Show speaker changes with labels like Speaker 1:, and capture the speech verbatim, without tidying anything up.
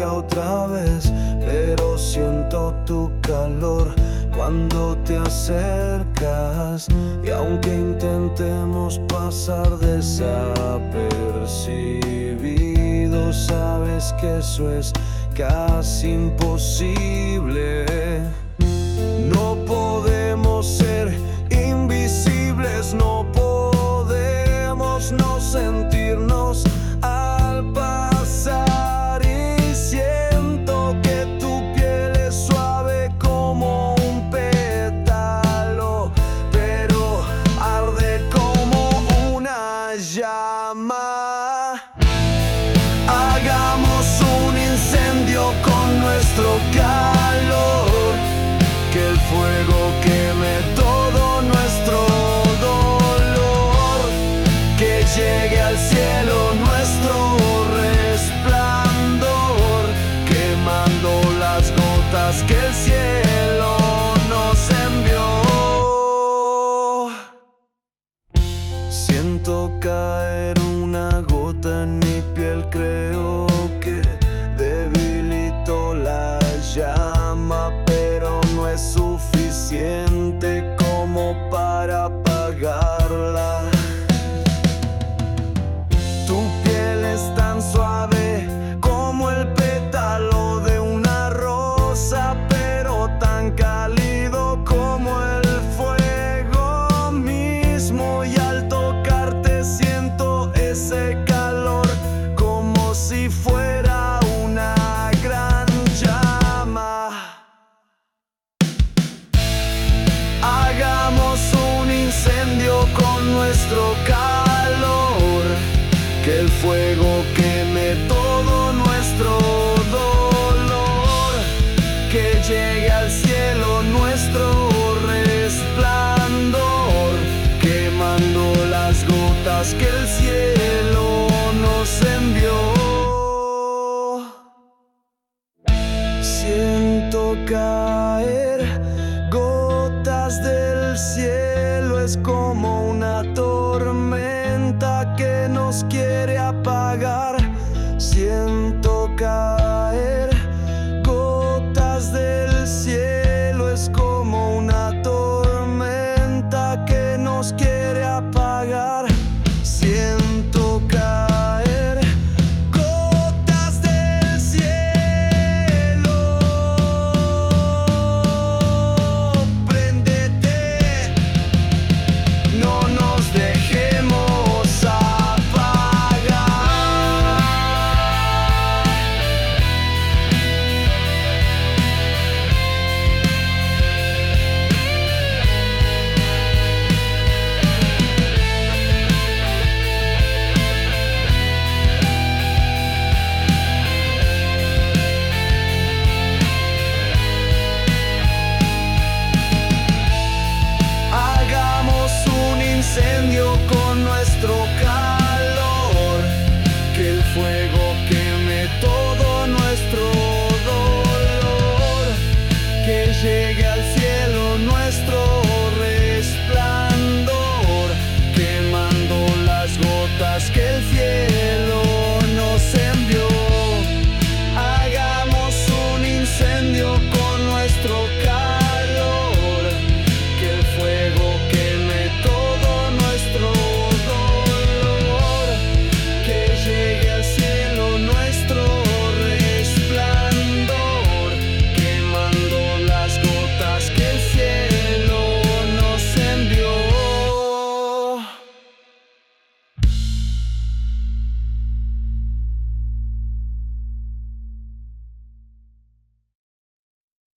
Speaker 1: cerca otra vez, pero siento tu calor cuando te acercas. Y aunque intentemos pasar desapercibidos, sabes que eso es casi imposible. No podemos ser invisibles, no podemos no sentirnos al pasar. Y siento que tu piel es suave como un pétalo, pero arde como una llama. Hagamos un incendio con nuestro calor, que el fuego queme todo nuestro dolor, que llegue al cielo nuestro resplandor, quemando las gotas que el cielo nos envió. Siento caer una gota en mi piel, creo que debilito la llama, pero no es suficiente como para apagarla. Tu piel es tan suave como el pétalo de una rosa, pero tan cálido como el fuego mismo. Y al tocarte siento ese calor como si fuera una gran llama. Hagamos un incendio con nuestro calor, que el fuego queme todo nuestro dolor, que llegue al cielo nuestro resplandor, quemando las gotas que el cielo nos envió. Siento caer gotas del cielo, es como una tormenta que nos quiere apagar. Siento caer